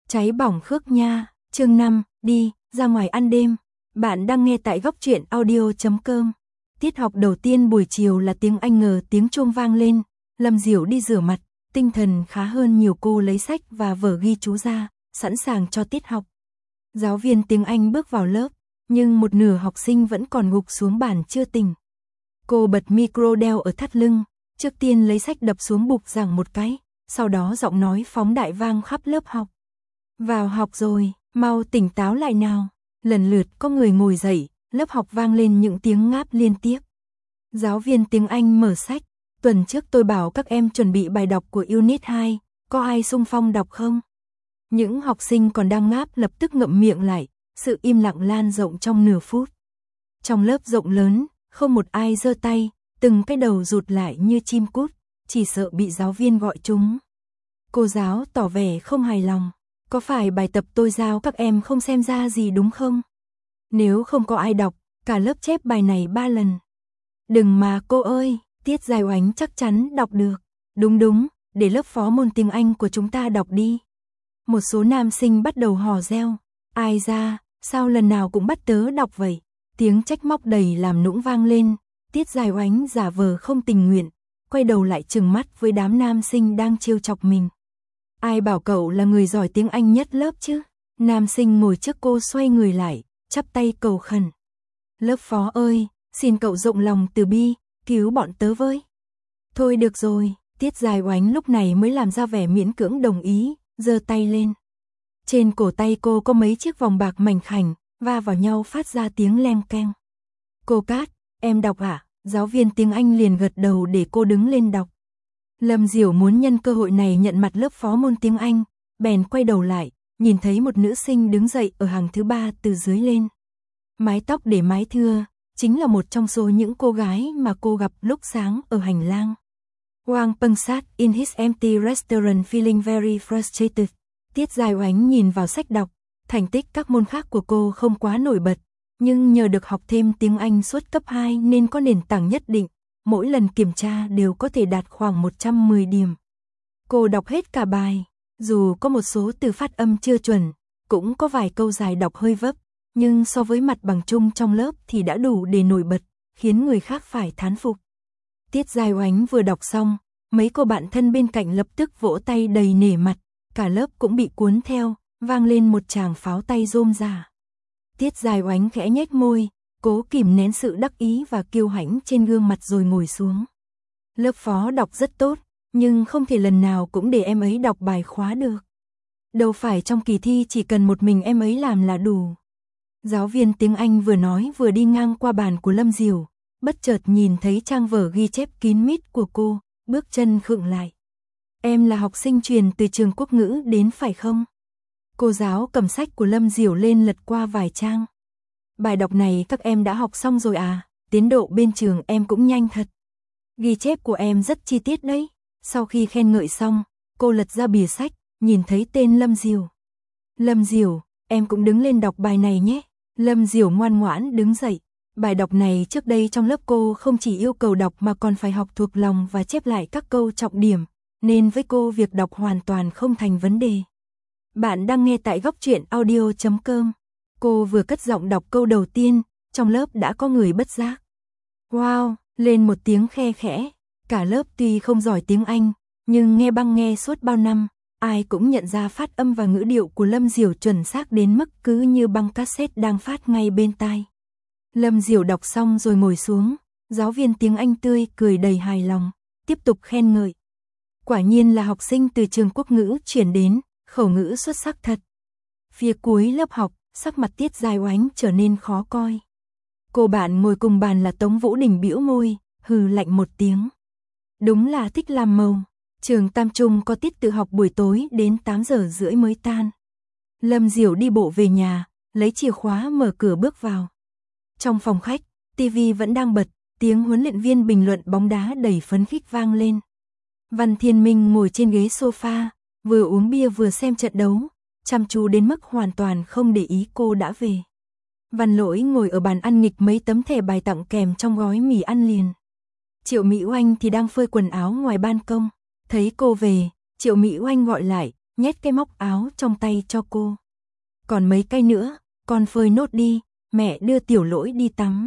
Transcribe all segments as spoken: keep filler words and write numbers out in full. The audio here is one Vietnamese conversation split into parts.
Cháy bỏng Khước Nha, chương năm, đi, ra ngoài ăn đêm. Bạn đang nghe tại góc truyện audio chấm com. Tiết học đầu tiên buổi chiều là tiếng Anh ngờ tiếng chuông vang lên. Lâm Diểu đi rửa mặt, tinh thần khá hơn nhiều. Cô lấy sách và vở ghi chú ra, sẵn sàng cho tiết học. Giáo viên tiếng Anh bước vào lớp, nhưng một nửa học sinh vẫn còn gục xuống bàn chưa tỉnh. Cô bật micro đeo ở thắt lưng, trước tiên lấy sách đập xuống bục giảng một cái, sau đó giọng nói phóng đại vang khắp lớp học. Vào học rồi, mau tỉnh táo lại nào. Lần lượt có người ngồi dậy, lớp học vang lên những tiếng ngáp liên tiếp. Giáo viên tiếng Anh mở sách, tuần trước tôi bảo các em chuẩn bị bài đọc của Unit hai, có ai xung phong đọc không? Những học sinh còn đang ngáp lập tức ngậm miệng lại, sự im lặng lan rộng trong nửa phút. Trong lớp rộng lớn, không một ai giơ tay, từng cái đầu rụt lại như chim cút, chỉ sợ bị giáo viên gọi chúng. Cô giáo tỏ vẻ không hài lòng. Có phải bài tập tôi giao các em không xem ra gì đúng không? Nếu không có ai đọc, cả lớp chép bài này ba lần. Đừng mà cô ơi, Tiết Giai Oánh chắc chắn đọc được. Đúng đúng, để lớp phó môn tiếng Anh của chúng ta đọc đi. Một số nam sinh bắt đầu hò reo. Ai ra, sao lần nào cũng bắt tớ đọc vậy? Tiếng trách móc đầy làm nũng vang lên. Tiết Giai Oánh giả vờ không tình nguyện, quay đầu lại trừng mắt với đám nam sinh đang trêu chọc mình. Ai bảo cậu là người giỏi tiếng Anh nhất lớp chứ? Nam sinh ngồi trước cô xoay người lại, chắp tay cầu khẩn. Lớp phó ơi, xin cậu rộng lòng từ bi, cứu bọn tớ với. Thôi được rồi, Tiết Giai Oánh lúc này mới làm ra vẻ miễn cưỡng đồng ý, giơ tay lên. Trên cổ tay cô có mấy chiếc vòng bạc mảnh khảnh, va vào nhau phát ra tiếng leng keng. Cô Cát, em đọc ạ? À? Giáo viên tiếng Anh liền gật đầu để cô đứng lên đọc. Lâm Diểu muốn nhân cơ hội này nhận mặt lớp phó môn tiếng Anh, bèn quay đầu lại, nhìn thấy một nữ sinh đứng dậy ở hàng thứ ba từ dưới lên. Mái tóc để mái thưa, chính là một trong số những cô gái mà cô gặp lúc sáng ở hành lang. Wang Peng sat in his empty restaurant feeling very frustrated. Tiết Giai Oánh nhìn vào sách đọc, thành tích các môn khác của cô không quá nổi bật, nhưng nhờ được học thêm tiếng Anh suốt cấp hai nên có nền tảng nhất định. Mỗi lần kiểm tra đều có thể đạt khoảng một trăm mười điểm. Cô đọc hết cả bài, dù có một số từ phát âm chưa chuẩn, cũng có vài câu dài đọc hơi vấp, nhưng so với mặt bằng chung trong lớp thì đã đủ để nổi bật, khiến người khác phải thán phục. Tiết Giai Oánh vừa đọc xong, mấy cô bạn thân bên cạnh lập tức vỗ tay đầy nể mặt, cả lớp cũng bị cuốn theo, vang lên một tràng pháo tay rôm rả. Tiết Giai Oánh khẽ nhếch môi, cố kìm nén sự đắc ý và kiêu hãnh trên gương mặt rồi ngồi xuống. Lớp phó đọc rất tốt, nhưng không thể lần nào cũng để em ấy đọc bài khóa được. Đâu phải trong kỳ thi chỉ cần một mình em ấy làm là đủ. Giáo viên tiếng Anh vừa nói vừa đi ngang qua bàn của Lâm Diểu, bất chợt nhìn thấy trang vở ghi chép kín mít của cô, bước chân khựng lại. Em là học sinh truyền từ trường quốc ngữ đến phải không? Cô giáo cầm sách của Lâm Diểu lên lật qua vài trang. Bài đọc này các em đã học xong rồi à, tiến độ bên trường em cũng nhanh thật. Ghi chép của em rất chi tiết đấy. Sau khi khen ngợi xong, cô lật ra bìa sách, nhìn thấy tên Lâm Diểu. Lâm Diểu, em cũng đứng lên đọc bài này nhé. Lâm Diểu ngoan ngoãn đứng dậy. Bài đọc này trước đây trong lớp cô không chỉ yêu cầu đọc mà còn phải học thuộc lòng và chép lại các câu trọng điểm, nên với cô việc đọc hoàn toàn không thành vấn đề. Bạn đang nghe tại góc truyện audio chấm com. Cô vừa cất giọng đọc câu đầu tiên, trong lớp đã có người bất giác. Wow, lên một tiếng khe khẽ. Cả lớp tuy không giỏi tiếng Anh, nhưng nghe băng nghe suốt bao năm, ai cũng nhận ra phát âm và ngữ điệu của Lâm Diểu chuẩn xác đến mức cứ như băng cassette đang phát ngay bên tai. Lâm Diểu đọc xong rồi ngồi xuống, giáo viên tiếng Anh tươi cười đầy hài lòng, tiếp tục khen ngợi. Quả nhiên là học sinh từ trường quốc ngữ chuyển đến, khẩu ngữ xuất sắc thật. Phía cuối lớp học, sắc mặt Tiết Giai Oánh trở nên khó coi. Cô bạn ngồi cùng bàn là Tống Vũ Đình bĩu môi, hừ lạnh một tiếng. Đúng là thích làm màu. Trường Tam Trung có tiết tự học buổi tối đến tám giờ rưỡi mới tan. Lâm Diểu đi bộ về nhà, lấy chìa khóa mở cửa bước vào. Trong phòng khách, tivi vẫn đang bật, tiếng huấn luyện viên bình luận bóng đá đầy phấn khích vang lên. Văn Thiên Minh ngồi trên ghế sofa, vừa uống bia vừa xem trận đấu, chăm chú đến mức hoàn toàn không để ý cô đã về. Văn Lỗi ngồi ở bàn ăn nghịch mấy tấm thẻ bài tặng kèm trong gói mì ăn liền. Triệu Mỹ Oanh thì đang phơi quần áo ngoài ban công, thấy cô về, Triệu Mỹ Oanh gọi lại, nhét cái móc áo trong tay cho cô. Còn mấy cái nữa, con phơi nốt đi, mẹ đưa Tiểu Lỗi đi tắm.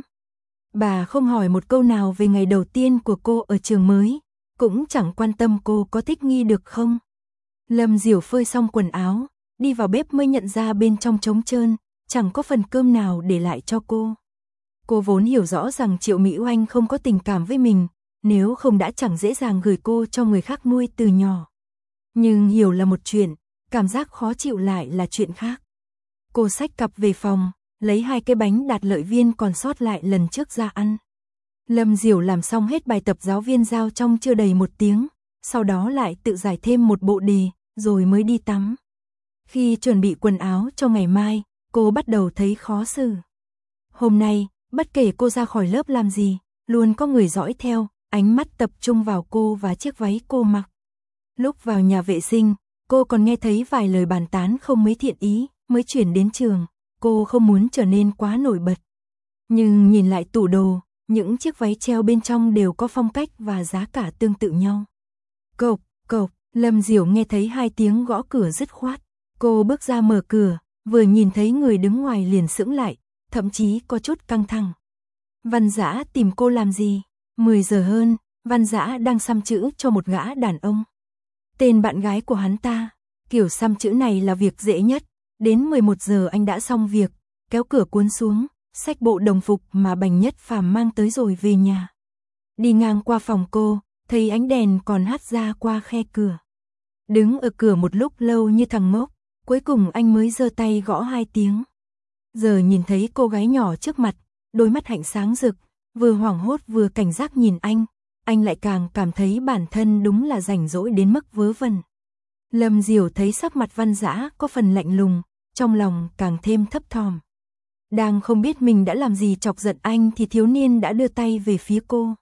Bà không hỏi một câu nào về ngày đầu tiên của cô ở trường mới, cũng chẳng quan tâm cô có thích nghi được không. Lâm Diểu phơi xong quần áo, đi vào bếp mới nhận ra bên trong trống trơn, chẳng có phần cơm nào để lại cho cô. Cô vốn hiểu rõ rằng Triệu Mỹ Oanh không có tình cảm với mình, nếu không đã chẳng dễ dàng gửi cô cho người khác nuôi từ nhỏ. Nhưng hiểu là một chuyện, cảm giác khó chịu lại là chuyện khác. Cô xách cặp về phòng, lấy hai cái bánh đạt lợi viên còn sót lại lần trước ra ăn. Lâm Diểu làm xong hết bài tập giáo viên giao trong chưa đầy một tiếng, sau đó lại tự giải thêm một bộ đề, rồi mới đi tắm. Khi chuẩn bị quần áo cho ngày mai, cô bắt đầu thấy khó xử. Hôm nay, bất kể cô ra khỏi lớp làm gì, luôn có người dõi theo, ánh mắt tập trung vào cô và chiếc váy cô mặc. Lúc vào nhà vệ sinh, cô còn nghe thấy vài lời bàn tán không mấy thiện ý, mới chuyển đến trường, cô không muốn trở nên quá nổi bật. Nhưng nhìn lại tủ đồ, những chiếc váy treo bên trong đều có phong cách và giá cả tương tự nhau. Cộc, cộc, Lâm Diểu nghe thấy hai tiếng gõ cửa dứt khoát. Cô bước ra mở cửa, vừa nhìn thấy người đứng ngoài liền sững lại, thậm chí có chút căng thẳng. Văn Dã tìm cô làm gì? mười giờ hơn, Văn Dã đang xăm chữ cho một gã đàn ông. Tên bạn gái của hắn ta, kiểu xăm chữ này là việc dễ nhất. Đến mười một giờ anh đã xong việc, kéo cửa cuốn xuống, xách bộ đồng phục mà Bành Nhất Phàm mang tới rồi về nhà. Đi ngang qua phòng cô, thấy ánh đèn còn hắt ra qua khe cửa. Đứng ở cửa một lúc lâu như thằng ngốc, cuối cùng anh mới giơ tay gõ hai tiếng. Giờ nhìn thấy cô gái nhỏ trước mặt, đôi mắt hạnh sáng rực, vừa hoảng hốt vừa cảnh giác nhìn anh, anh lại càng cảm thấy bản thân đúng là rảnh rỗi đến mức vớ vẩn. Lâm Diểu thấy sắc mặt Văn Dã có phần lạnh lùng, trong lòng càng thêm thấp thỏm. Đang không biết mình đã làm gì chọc giận anh thì thiếu niên đã đưa tay về phía cô.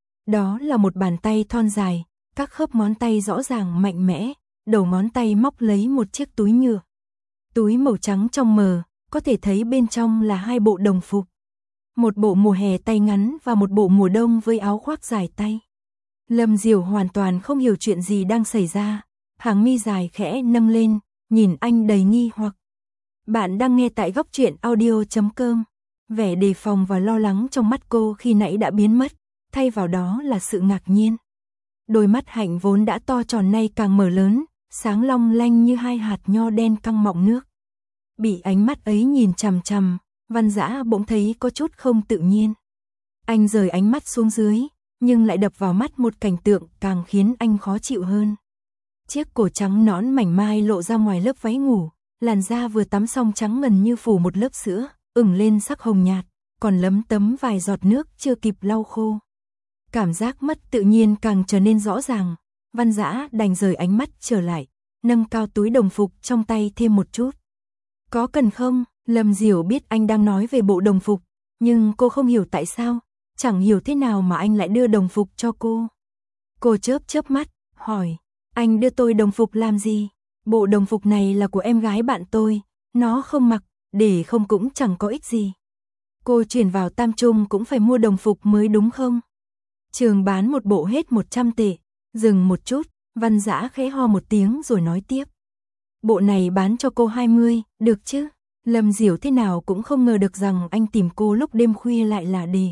Đó là một bàn tay thon dài, các khớp ngón tay rõ ràng mạnh mẽ, đầu ngón tay móc lấy một chiếc túi nhựa. Túi màu trắng trong mờ, có thể thấy bên trong là hai bộ đồng phục. Một bộ mùa hè tay ngắn và một bộ mùa đông với áo khoác dài tay. Lâm Diểu hoàn toàn không hiểu chuyện gì đang xảy ra, hàng mi dài khẽ nâng lên, nhìn anh đầy nghi hoặc. Bạn đang nghe tại góc truyện audio chấm com. Vẻ đề phòng và lo lắng trong mắt cô khi nãy đã biến mất, thay vào đó là sự ngạc nhiên. Đôi mắt hạnh vốn đã to tròn nay càng mở lớn, sáng long lanh như hai hạt nho đen căng mọng nước. Bị ánh mắt ấy nhìn chằm chằm, Văn Dã bỗng thấy có chút không tự nhiên. Anh rời ánh mắt xuống dưới, nhưng lại đập vào mắt một cảnh tượng càng khiến anh khó chịu hơn. Chiếc cổ trắng nõn mảnh mai lộ ra ngoài lớp váy ngủ, làn da vừa tắm xong trắng ngần như phủ một lớp sữa, ửng lên sắc hồng nhạt, còn lấm tấm vài giọt nước chưa kịp lau khô. Cảm giác mất tự nhiên càng trở nên rõ ràng, Văn Dã đành rời ánh mắt trở lại, nâng cao túi đồng phục trong tay thêm một chút. Có cần không? Lâm Diểu biết anh đang nói về bộ đồng phục, nhưng cô không hiểu tại sao, chẳng hiểu thế nào mà anh lại đưa đồng phục cho cô. Cô chớp chớp mắt, hỏi, anh đưa tôi đồng phục làm gì? Bộ đồng phục này là của em gái bạn tôi, nó không mặc, để không cũng chẳng có ích gì. Cô chuyển vào Tam Trung cũng phải mua đồng phục mới đúng không? Trường bán một bộ hết một trăm tệ, dừng một chút, Văn Dã khẽ ho một tiếng rồi nói tiếp. Bộ này bán cho cô hai mươi, được chứ? Lâm Diểu thế nào cũng không ngờ được rằng anh tìm cô lúc đêm khuya lại là để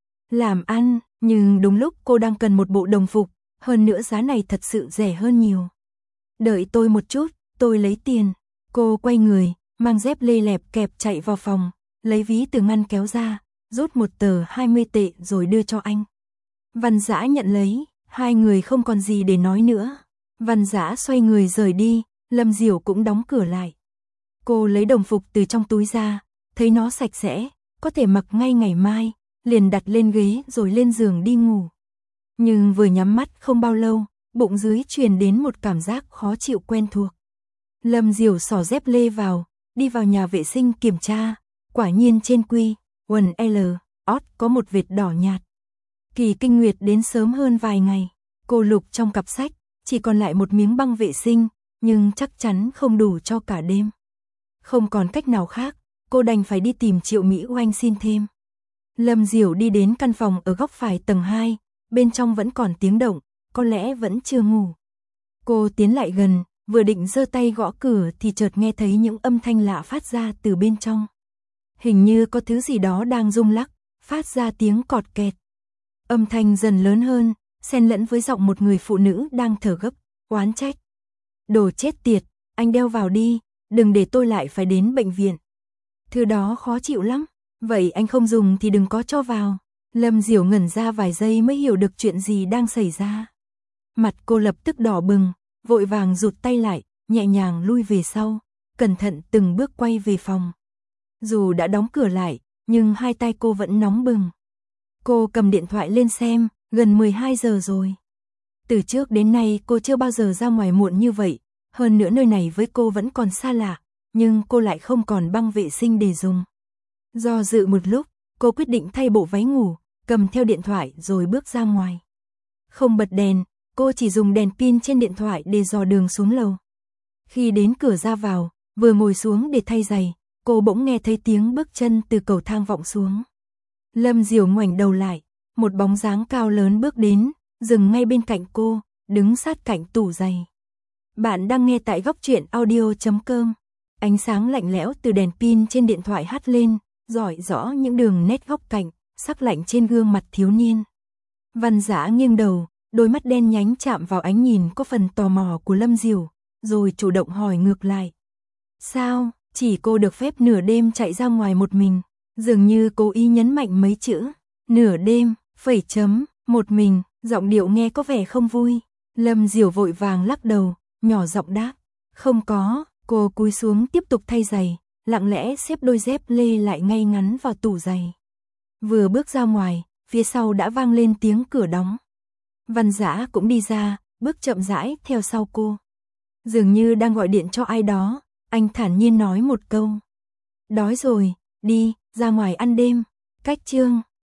làm ăn, nhưng đúng lúc cô đang cần một bộ đồng phục, hơn nữa giá này thật sự rẻ hơn nhiều. Đợi tôi một chút, tôi lấy tiền. Cô quay người, mang dép lê lẹp kẹp chạy vào phòng, lấy ví từ ngăn kéo ra, rút một tờ hai mươi tệ rồi đưa cho anh. Văn Dã nhận lấy, hai người không còn gì để nói nữa. Văn Dã xoay người rời đi, Lâm Diểu cũng đóng cửa lại. Cô lấy đồng phục từ trong túi ra, thấy nó sạch sẽ, có thể mặc ngay ngày mai, liền đặt lên ghế rồi lên giường đi ngủ. Nhưng vừa nhắm mắt không bao lâu, bụng dưới truyền đến một cảm giác khó chịu quen thuộc. Lâm Diểu xỏ dép lê vào, đi vào nhà vệ sinh kiểm tra, quả nhiên trên quy, quần L, ót có một vệt đỏ nhạt. Kỳ kinh nguyệt đến sớm hơn vài ngày, cô lục trong cặp sách, chỉ còn lại một miếng băng vệ sinh, nhưng chắc chắn không đủ cho cả đêm. Không còn cách nào khác, cô đành phải đi tìm Triệu Mỹ Oanh xin thêm. Lâm Diểu đi đến căn phòng ở góc phải tầng hai, bên trong vẫn còn tiếng động, có lẽ vẫn chưa ngủ. Cô tiến lại gần, vừa định giơ tay gõ cửa thì chợt nghe thấy những âm thanh lạ phát ra từ bên trong. Hình như có thứ gì đó đang rung lắc, phát ra tiếng cọt kẹt. Âm thanh dần lớn hơn, xen lẫn với giọng một người phụ nữ đang thở gấp, oán trách. Đồ chết tiệt, anh đeo vào đi, đừng để tôi lại phải đến bệnh viện. Thứ đó khó chịu lắm, vậy anh không dùng thì đừng có cho vào. Lâm Diểu ngẩn ra vài giây mới hiểu được chuyện gì đang xảy ra. Mặt cô lập tức đỏ bừng, vội vàng rụt tay lại, nhẹ nhàng lui về sau, cẩn thận từng bước quay về phòng. Dù đã đóng cửa lại, nhưng hai tay cô vẫn nóng bừng. Cô cầm điện thoại lên xem, gần mười hai giờ rồi. Từ trước đến nay cô chưa bao giờ ra ngoài muộn như vậy, hơn nữa nơi này với cô vẫn còn xa lạ, nhưng cô lại không còn băng vệ sinh để dùng. Do dự một lúc, cô quyết định thay bộ váy ngủ, cầm theo điện thoại rồi bước ra ngoài. Không bật đèn, cô chỉ dùng đèn pin trên điện thoại để dò đường xuống lầu. Khi đến cửa ra vào, vừa ngồi xuống để thay giày, cô bỗng nghe thấy tiếng bước chân từ cầu thang vọng xuống. Lâm Diểu ngoảnh đầu lại, một bóng dáng cao lớn bước đến, dừng ngay bên cạnh cô, đứng sát cạnh tủ giày. Bạn đang nghe tại góc truyện audio chấm com. Ánh sáng lạnh lẽo từ đèn pin trên điện thoại hắt lên, rọi rõ những đường nét góc cạnh, sắc lạnh trên gương mặt thiếu niên. Văn Dã nghiêng đầu, đôi mắt đen nhánh chạm vào ánh nhìn có phần tò mò của Lâm Diểu, rồi chủ động hỏi ngược lại. Sao, chỉ cô được phép nửa đêm chạy ra ngoài một mình? Dường như cố ý nhấn mạnh mấy chữ, nửa đêm, phẩy chấm, một mình, giọng điệu nghe có vẻ không vui. Lâm Diểu vội vàng lắc đầu, nhỏ giọng đáp, không có. Cô cúi xuống tiếp tục thay giày, lặng lẽ xếp đôi dép lê lại ngay ngắn vào tủ giày. Vừa bước ra ngoài, phía sau đã vang lên tiếng cửa đóng. Văn Dã cũng đi ra, bước chậm rãi theo sau cô. Dường như đang gọi điện cho ai đó, anh thản nhiên nói một câu. Đói rồi, đi, ra ngoài ăn đêm. Cách chương